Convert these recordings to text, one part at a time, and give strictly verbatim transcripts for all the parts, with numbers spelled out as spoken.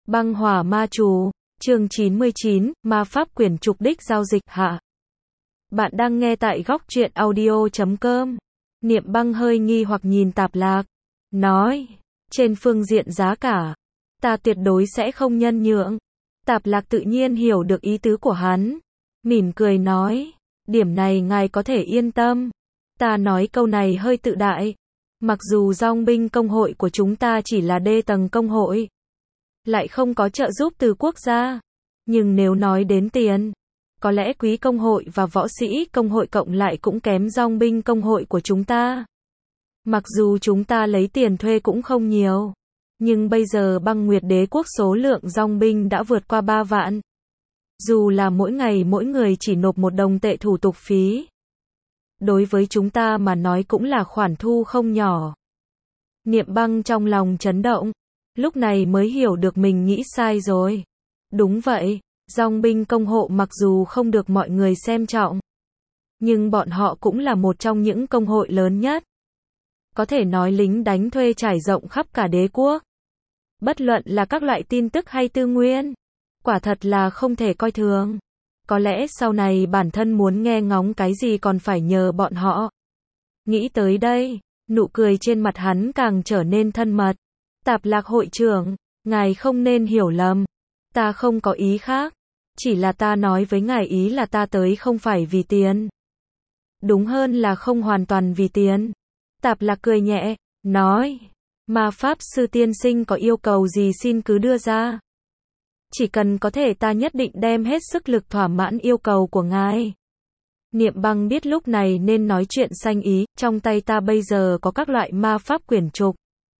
Băng hỏa ma chú, chương chín mươi chín, ma pháp quyển trục đích giao dịch hạ. Bạn đang nghe tại góc truyện audio chấm com. Niệm Băng hơi nghi hoặc nhìn Tạp Lạc, nói, trên phương diện giá cả, ta tuyệt đối sẽ không nhân nhượng. Tạp Lạc tự nhiên hiểu được ý tứ của hắn, mỉm cười nói, điểm này ngài có thể yên tâm. Ta nói câu này hơi tự đại. Mặc dù dòng binh công hội của chúng ta chỉ là đê tầng công hội, lại không có trợ giúp từ quốc gia, nhưng nếu nói đến tiền, có lẽ quý công hội và võ sĩ công hội cộng lại cũng kém dòng binh công hội của chúng ta. Mặc dù chúng ta lấy tiền thuê cũng không nhiều, nhưng bây giờ Băng Nguyệt Đế quốc số lượng dòng binh đã vượt qua ba vạn. Dù là mỗi ngày mỗi người chỉ nộp một đồng tệ thủ tục phí, đối với chúng ta mà nói cũng là khoản thu không nhỏ. Niệm Băng trong lòng chấn động, lúc này mới hiểu được mình nghĩ sai rồi. Đúng vậy, dòng binh công hộ mặc dù không được mọi người xem trọng, nhưng bọn họ cũng là một trong những công hội lớn nhất. Có thể nói lính đánh thuê trải rộng khắp cả đế quốc. Bất luận là các loại tin tức hay tư nguyên, quả thật là không thể coi thường. Có lẽ sau này bản thân muốn nghe ngóng cái gì còn phải nhờ bọn họ. Nghĩ tới đây, nụ cười trên mặt hắn càng trở nên thân mật. Tạp Lạc hội trưởng, ngài không nên hiểu lầm. Ta không có ý khác. Chỉ là ta nói với ngài ý là ta tới không phải vì tiền. Đúng hơn là không hoàn toàn vì tiền. Tạp Lạc cười nhẹ, nói, mà Pháp Sư tiên sinh có yêu cầu gì xin cứ đưa ra. Chỉ cần có thể ta nhất định đem hết sức lực thỏa mãn yêu cầu của ngài. Niệm Băng biết lúc này nên nói chuyện sanh ý, trong tay ta bây giờ có các loại ma pháp quyển trục.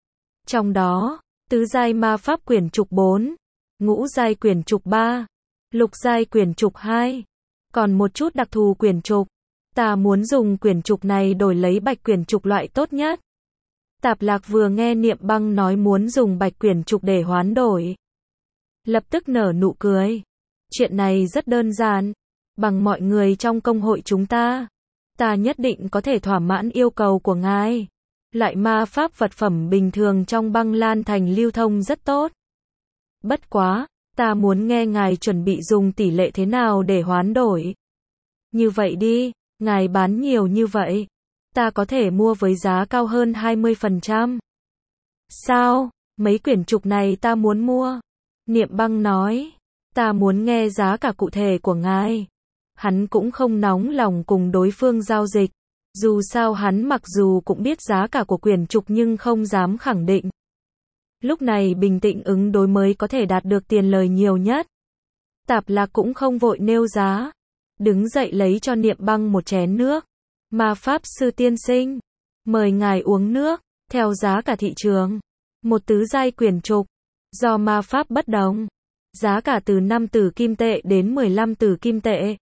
Trong đó, tứ giai ma pháp quyển trục bốn, ngũ giai quyển trục ba, lục giai quyển trục hai, còn một chút đặc thù quyển trục. Ta muốn dùng quyển trục này đổi lấy bạch quyển trục loại tốt nhất. Tạp Lạc vừa nghe Niệm Băng nói muốn dùng bạch quyển trục để hoán đổi, lập tức nở nụ cười. Chuyện này rất đơn giản. Bằng mọi người trong công hội chúng ta, ta nhất định có thể thỏa mãn yêu cầu của ngài. Loại ma pháp vật phẩm bình thường trong Băng Lan Thành lưu thông rất tốt. Bất quá, ta muốn nghe ngài chuẩn bị dùng tỷ lệ thế nào để hoán đổi. Như vậy đi, ngài bán nhiều như vậy, ta có thể mua với giá cao hơn hai mươi phần trăm. Sao? Mấy quyển trục này ta muốn mua. Niệm Băng nói, ta muốn nghe giá cả cụ thể của ngài. Hắn cũng không nóng lòng cùng đối phương giao dịch. Dù sao hắn mặc dù cũng biết giá cả của quyển trục nhưng không dám khẳng định. Lúc này bình tĩnh ứng đối mới có thể đạt được tiền lời nhiều nhất. Tạp Lạc cũng không vội nêu giá. Đứng dậy lấy cho Niệm Băng một chén nước. Ma Pháp Sư tiên sinh, mời ngài uống nước, theo giá cả thị trường. Một tứ giai quyển trục, do ma pháp bất đồng, giá cả từ năm tử kim tệ đến mười lăm tử kim tệ.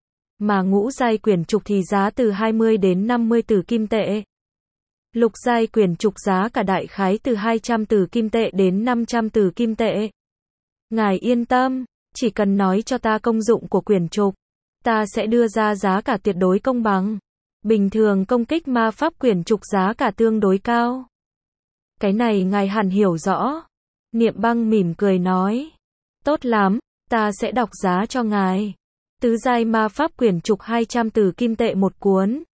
Mà ngũ giai quyển trục thì giá từ hai mươi đến năm mươi tử kim tệ. Lục giai quyển trục giá cả đại khái từ hai trăm tử kim tệ đến năm trăm tử kim tệ. Ngài yên tâm, chỉ cần nói cho ta công dụng của quyển trục, ta sẽ đưa ra giá cả tuyệt đối công bằng. Bình thường công kích ma pháp quyển trục giá cả tương đối cao. Cái này ngài hẳn hiểu rõ. Niệm Băng mỉm cười nói, tốt lắm, ta sẽ đọc giá cho ngài. Tứ giai ma pháp quyển trục hai trăm tử kim tệ một cuốn.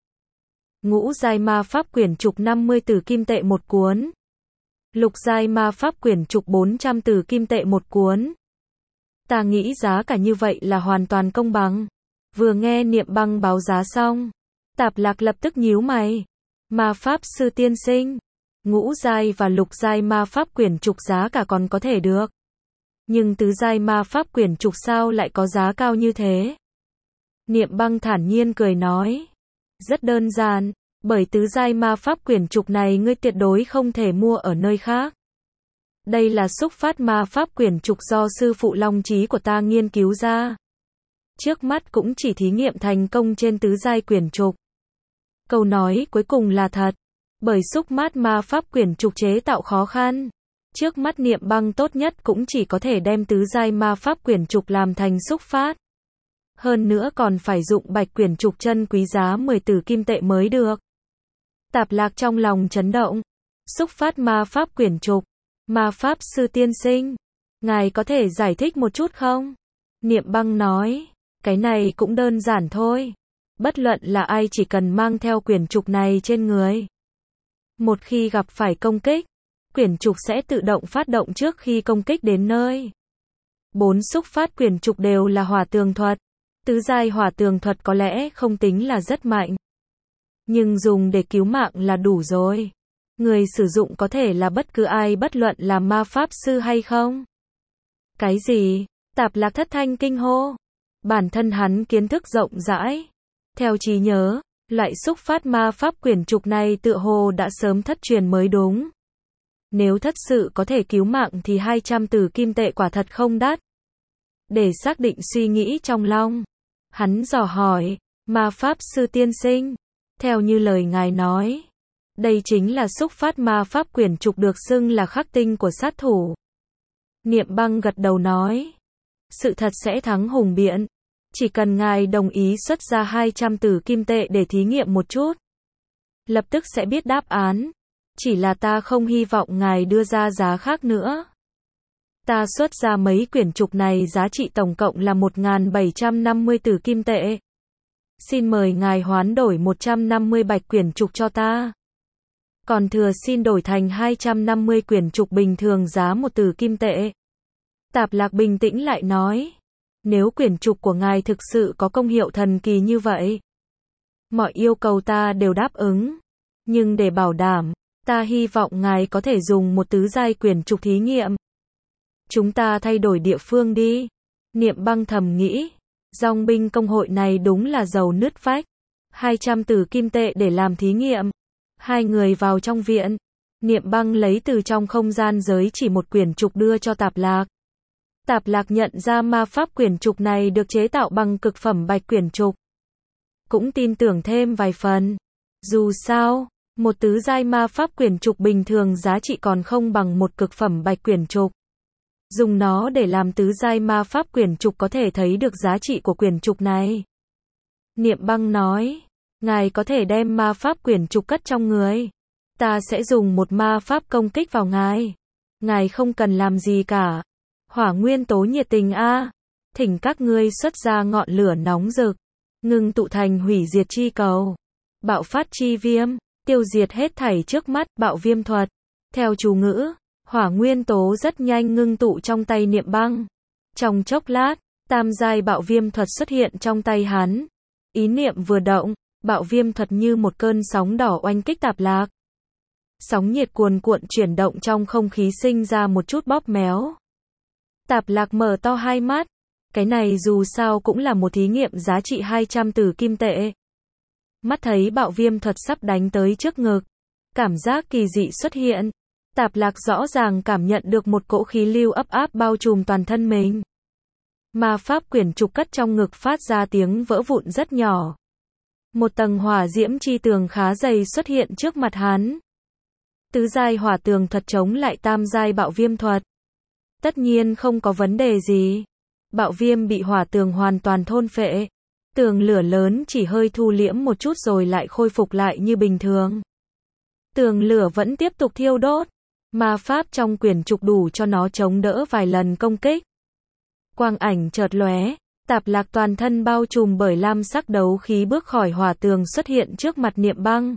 Ngũ giai ma pháp quyển trục năm mươi tử kim tệ một cuốn. Lục giai ma pháp quyển trục bốn trăm tử kim tệ một cuốn. Ta nghĩ giá cả như vậy là hoàn toàn công bằng. Vừa nghe Niệm Băng báo giá xong, Tạp Lạc lập tức nhíu mày. Ma Pháp Sư tiên sinh, ngũ giai và lục giai ma pháp quyển trục giá cả còn có thể được. Nhưng tứ giai ma pháp quyển trục sao lại có giá cao như thế? Niệm Băng thản nhiên cười nói, rất đơn giản, bởi tứ giai ma pháp quyển trục này ngươi tuyệt đối không thể mua ở nơi khác. Đây là xúc phát ma pháp quyển trục do sư phụ Long Trí của ta nghiên cứu ra. Trước mắt cũng chỉ thí nghiệm thành công trên tứ giai quyển trục. Câu nói cuối cùng là thật, bởi xúc mát ma pháp quyển trục chế tạo khó khăn. Trước mắt Niệm Băng tốt nhất cũng chỉ có thể đem tứ giai ma pháp quyển trục làm thành xúc phát. Hơn nữa còn phải dụng bạch quyển trục chân quý giá mười tử kim tệ mới được. Tạp Lạc trong lòng chấn động. Xúc phát ma pháp quyển trục. Ma Pháp Sư tiên sinh, Ngài có thể giải thích một chút không? Niệm Băng nói, cái này cũng đơn giản thôi. Bất luận là ai chỉ cần mang theo quyển trục này trên người. Một khi gặp phải công kích, quyển trục sẽ tự động phát động trước khi công kích đến nơi. Bốn xúc phát quyển trục đều là hỏa tường thuật. Tứ giai hỏa tường thuật có lẽ không tính là rất mạnh. Nhưng dùng để cứu mạng là đủ rồi. Người sử dụng có thể là bất cứ ai, bất luận là ma pháp sư hay không. Cái gì? Tạp Lạc thất thanh kinh hô. Bản thân hắn kiến thức rộng rãi. Theo trí nhớ, loại xúc phát ma pháp quyển trục này tựa hồ đã sớm thất truyền mới đúng. Nếu thật sự có thể cứu mạng thì hai trăm tử kim tệ quả thật không đắt. Để xác định suy nghĩ trong lòng, hắn dò hỏi, ma pháp sư tiên sinh, theo như lời ngài nói, đây chính là xúc phát ma pháp quyển trục được xưng là khắc tinh của sát thủ. Niệm Băng gật đầu nói, sự thật sẽ thắng hùng biện, chỉ cần ngài đồng ý xuất ra hai trăm tử kim tệ để thí nghiệm một chút, lập tức sẽ biết đáp án, chỉ là ta không hy vọng ngài đưa ra giá khác nữa. Ta xuất ra mấy quyển trục này giá trị tổng cộng là một nghìn bảy trăm năm mươi tử kim tệ. Xin mời ngài hoán đổi một trăm năm mươi bạch quyển trục cho ta. Còn thừa xin đổi thành hai trăm năm mươi quyển trục bình thường giá một tử kim tệ. Tạp Lạc bình tĩnh lại nói, nếu quyển trục của ngài thực sự có công hiệu thần kỳ như vậy, mọi yêu cầu ta đều đáp ứng. Nhưng để bảo đảm, ta hy vọng ngài có thể dùng một tứ giai quyển trục thí nghiệm. Chúng ta thay đổi địa phương đi. Niệm Băng thầm nghĩ, dòng binh công hội này đúng là giàu nứt vách. hai trăm tử kim tệ để làm thí nghiệm. Hai người vào trong viện. Niệm Băng lấy từ trong không gian giới chỉ một quyển trục đưa cho Tạp Lạc. Tạp Lạc nhận ra ma pháp quyển trục này được chế tạo bằng cực phẩm bạch quyển trục. Cũng tin tưởng thêm vài phần. Dù sao, một tứ giai ma pháp quyển trục bình thường giá trị còn không bằng một cực phẩm bạch quyển trục. Dùng nó để làm tứ giai ma pháp quyển trục có thể thấy được giá trị của quyển trục này. Niệm Băng nói, ngài có thể đem ma pháp quyển trục cất trong người. Ta sẽ dùng một ma pháp công kích vào ngài. Ngài không cần làm gì cả. Hỏa nguyên tố nhiệt tình a, thỉnh các ngươi xuất ra ngọn lửa nóng rực, ngưng tụ thành hủy diệt chi cầu, bạo phát chi viêm, tiêu diệt hết thảy trước mắt, bạo viêm thuật. Theo chú ngữ, hỏa nguyên tố rất nhanh ngưng tụ trong tay Niệm Băng. Trong chốc lát, tam giai bạo viêm thuật xuất hiện trong tay hắn. Ý niệm vừa động, bạo viêm thuật như một cơn sóng đỏ oanh kích Tạp Lạc. Sóng nhiệt cuồn cuộn chuyển động trong không khí sinh ra một chút bóp méo. Tạp Lạc mở to hai mắt. Cái này dù sao cũng là một thí nghiệm giá trị hai trăm tử kim tệ. Mắt thấy bạo viêm thuật sắp đánh tới trước ngực. Cảm giác kỳ dị xuất hiện. Tạp Lạc rõ ràng cảm nhận được một cỗ khí lưu ấp áp bao trùm toàn thân mình. Ma pháp quyển trục cất trong ngực phát ra tiếng vỡ vụn rất nhỏ. Một tầng hỏa diễm chi tường khá dày xuất hiện trước mặt hắn. Tứ giai hỏa tường thuật chống lại tam giai bạo viêm thuật. Tất nhiên không có vấn đề gì. Bạo viêm bị hỏa tường hoàn toàn thôn phệ. Tường lửa lớn chỉ hơi thu liễm một chút rồi lại khôi phục lại như bình thường. Tường lửa vẫn tiếp tục thiêu đốt. Ma pháp trong quyển trục đủ cho nó chống đỡ vài lần công kích. Quang ảnh chợt lóe, Tạp Lạc toàn thân bao trùm bởi lam sắc đấu khí bước khỏi hỏa tường xuất hiện trước mặt Niệm Băng.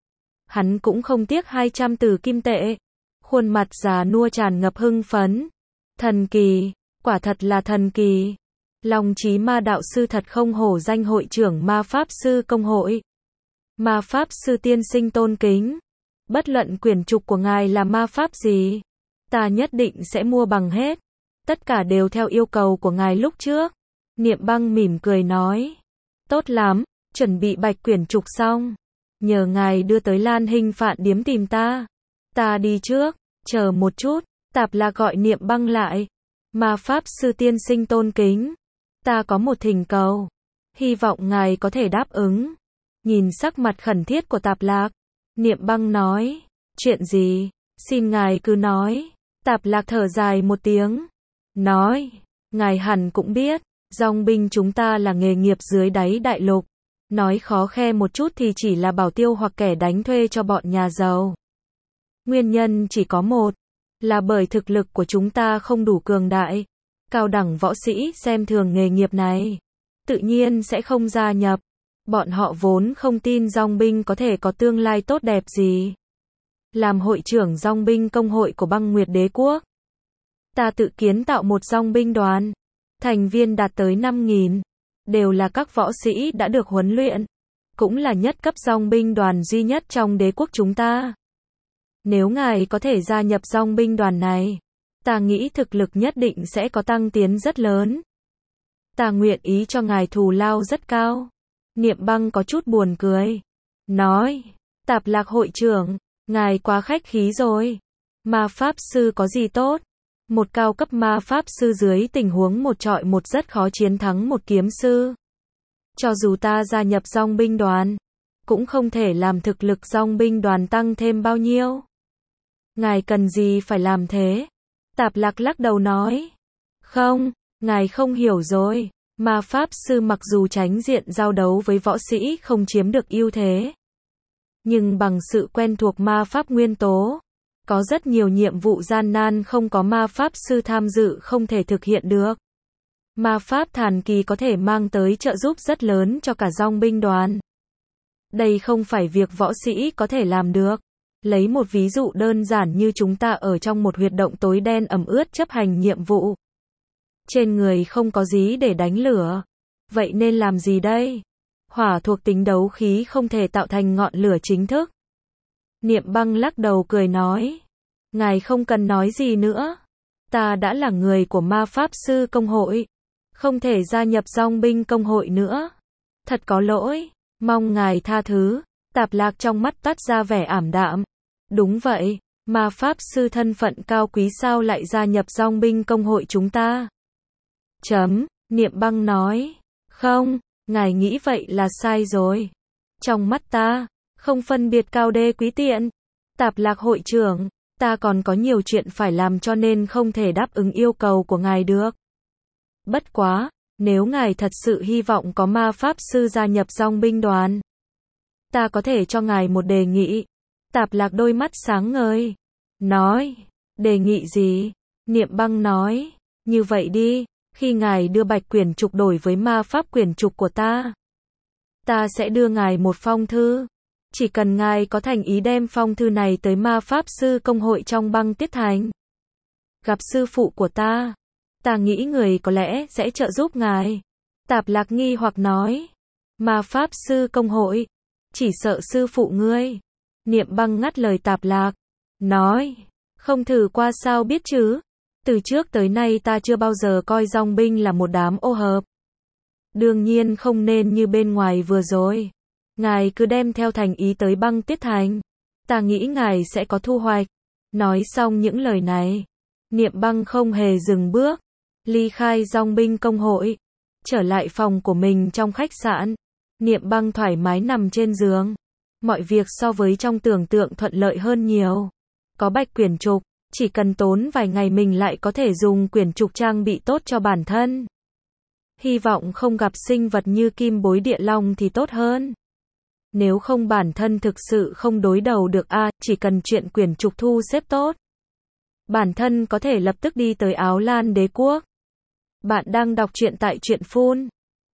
Hắn cũng không tiếc hai trăm tử kim tệ. Khuôn mặt già nua tràn ngập hưng phấn. Thần kỳ, quả thật là thần kỳ. Long Chí Ma đạo sư thật không hổ danh hội trưởng ma pháp sư công hội. Ma pháp sư tiên sinh tôn kính. Bất luận quyển trục của ngài là ma pháp gì, ta nhất định sẽ mua bằng hết. Tất cả đều theo yêu cầu của ngài lúc trước. Niệm Băng mỉm cười nói. Tốt lắm, chuẩn bị bạch quyển trục xong. Nhờ ngài đưa tới Lan Hinh Phạn điếm tìm ta. Ta đi trước, chờ một chút. Tạp Lạc gọi Niệm Băng lại. Ma pháp sư tiên sinh tôn kính. Ta có một thỉnh cầu. Hy vọng ngài có thể đáp ứng. Nhìn sắc mặt khẩn thiết của Tạp Lạc, Niệm Băng nói. Chuyện gì? Xin ngài cứ nói. Tạp Lạc thở dài một tiếng. Nói. Ngài hẳn cũng biết. Dòng binh chúng ta là nghề nghiệp dưới đáy đại lục. Nói khó khe một chút thì chỉ là bảo tiêu hoặc kẻ đánh thuê cho bọn nhà giàu. Nguyên nhân chỉ có một. Là bởi thực lực của chúng ta không đủ cường đại. Cao đẳng võ sĩ xem thường nghề nghiệp này, tự nhiên sẽ không gia nhập. Bọn họ vốn không tin dòng binh có thể có tương lai tốt đẹp gì. Làm hội trưởng dòng binh công hội của băng nguyệt đế quốc, ta tự kiến tạo một dòng binh đoàn. Thành viên đạt tới năm nghìn. Đều là các võ sĩ đã được huấn luyện. Cũng là nhất cấp dòng binh đoàn duy nhất trong đế quốc chúng ta. Nếu ngài có thể gia nhập dòng binh đoàn này, ta nghĩ thực lực nhất định sẽ có tăng tiến rất lớn. Ta nguyện ý cho ngài thù lao rất cao. Niệm Băng có chút buồn cười. Nói, Tạp Lạc hội trưởng, ngài quá khách khí rồi. Ma pháp sư có gì tốt? Một cao cấp ma pháp sư dưới tình huống một trọi một rất khó chiến thắng một kiếm sư. Cho dù ta gia nhập dòng binh đoàn, cũng không thể làm thực lực dòng binh đoàn tăng thêm bao nhiêu. Ngài cần gì phải làm thế? Tạp Lạc lắc đầu nói. Không, ngài không hiểu rồi. Ma pháp sư mặc dù tránh diện giao đấu với võ sĩ không chiếm được ưu thế, nhưng bằng sự quen thuộc ma pháp nguyên tố, có rất nhiều nhiệm vụ gian nan không có ma pháp sư tham dự không thể thực hiện được. Ma pháp thần kỳ có thể mang tới trợ giúp rất lớn cho cả dòng binh đoàn. Đây không phải việc võ sĩ có thể làm được. Lấy một ví dụ đơn giản như chúng ta ở trong một huyệt động tối đen ẩm ướt chấp hành nhiệm vụ. Trên người không có gì để đánh lửa. Vậy nên làm gì đây? Hỏa thuộc tính đấu khí không thể tạo thành ngọn lửa chính thức. Niệm Băng lắc đầu cười nói. Ngài không cần nói gì nữa. Ta đã là người của ma pháp sư công hội. Không thể gia nhập dòng binh công hội nữa. Thật có lỗi. Mong ngài tha thứ. Tạp Lạc trong mắt toát ra vẻ ảm đạm. Đúng vậy. Ma pháp sư thân phận cao quý sao lại gia nhập dòng binh công hội chúng ta? Chấm. Niệm Băng nói. Không. Ngài nghĩ vậy là sai rồi. Trong mắt ta, không phân biệt cao đê quý tiện. Tạp Lạc hội trưởng, ta còn có nhiều chuyện phải làm cho nên không thể đáp ứng yêu cầu của ngài được. Bất quá, nếu ngài thật sự hy vọng có ma pháp sư gia nhập dòng binh đoàn, ta có thể cho ngài một đề nghị. Tạp Lạc đôi mắt sáng ngời. Nói, đề nghị gì? Niệm Băng nói, như vậy đi. Khi ngài đưa bạch quyển trục đổi với ma pháp quyển trục của ta, ta sẽ đưa ngài một phong thư. Chỉ cần ngài có thành ý đem phong thư này tới ma pháp sư công hội trong băng tiết thành, gặp sư phụ của ta, ta nghĩ người có lẽ sẽ trợ giúp ngài. Tạp Lạc nghi hoặc nói. Ma pháp sư công hội? Chỉ sợ sư phụ ngươi. Niệm Băng ngắt lời Tạp Lạc. Nói, không thử qua sao biết chứ. Từ trước tới nay ta chưa bao giờ coi dòng binh là một đám ô hợp. Đương nhiên không nên như bên ngoài vừa rồi. Ngài cứ đem theo thành ý tới băng tiết thành. Ta nghĩ ngài sẽ có thu hoạch. Nói xong những lời này, Niệm Băng không hề dừng bước. Ly khai dòng binh công hội. Trở lại phòng của mình trong khách sạn. Niệm Băng thoải mái nằm trên giường. Mọi việc so với trong tưởng tượng thuận lợi hơn nhiều. Có bạch quyển trục. Chỉ cần tốn vài ngày mình lại có thể dùng quyển trục trang bị tốt cho bản thân. Hy vọng không gặp sinh vật như kim bối địa long thì tốt hơn. Nếu không bản thân thực sự không đối đầu được a, à, chỉ cần chuyện quyển trục thu xếp tốt. Bản thân có thể lập tức đi tới Áo Lan đế quốc. Bạn đang đọc truyện tại truyện phun.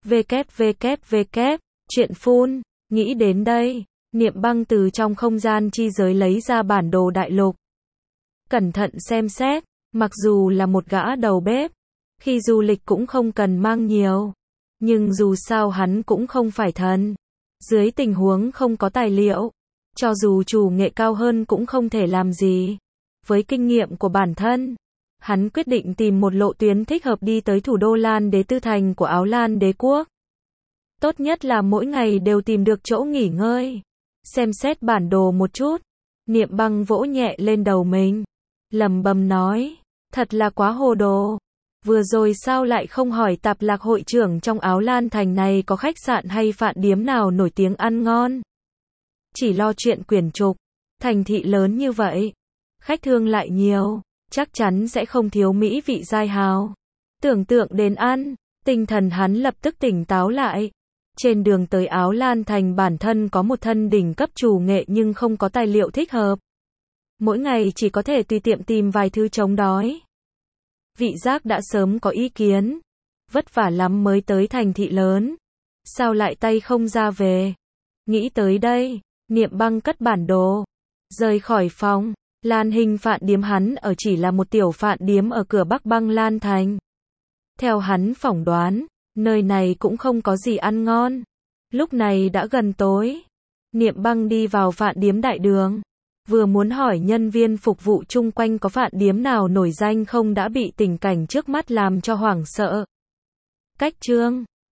www. Truyện phun. Nghĩ đến đây, Niệm Băng từ trong không gian chi giới lấy ra bản đồ đại lục. Cẩn thận xem xét, mặc dù là một gã đầu bếp, khi du lịch cũng không cần mang nhiều. Nhưng dù sao hắn cũng không phải thần. Dưới tình huống không có tài liệu, cho dù chủ nghệ cao hơn cũng không thể làm gì. Với kinh nghiệm của bản thân, hắn quyết định tìm một lộ tuyến thích hợp đi tới thủ đô Lan Đế Tư Thành của Áo Lan đế quốc. Tốt nhất là mỗi ngày đều tìm được chỗ nghỉ ngơi. Xem xét bản đồ một chút, Niệm Băng vỗ nhẹ lên đầu mình. Lẩm bẩm nói, thật là quá hồ đồ. Vừa rồi sao lại không hỏi Tạp Lạc hội trưởng trong Áo Lan thành này có khách sạn hay phạn điếm nào nổi tiếng ăn ngon. Chỉ lo chuyện quyển trục, thành thị lớn như vậy, khách thương lại nhiều, chắc chắn sẽ không thiếu mỹ vị dai hào. Tưởng tượng đến ăn, tinh thần hắn lập tức tỉnh táo lại. Trên đường tới Áo Lan thành bản thân có một thân đỉnh cấp chủ nghệ nhưng không có tài liệu thích hợp. Mỗi ngày chỉ có thể tùy tiện tìm vài thứ chống đói. Vị Giác đã sớm có ý kiến. Vất vả lắm mới tới thành thị lớn. Sao lại tay không ra về? Nghĩ tới đây, Niệm Băng cất bản đồ. Rời khỏi phòng. Lan Hình Phạn Điếm hắn ở chỉ là một tiểu phạn điếm ở cửa Bắc Băng Lan Thành. Theo hắn phỏng đoán, nơi này cũng không có gì ăn ngon. Lúc này đã gần tối. Niệm Băng đi vào phạn điếm đại đường. Vừa muốn hỏi nhân viên phục vụ chung quanh có phạn điếm nào nổi danh không đã bị tình cảnh trước mắt làm cho hoảng sợ. Cách chương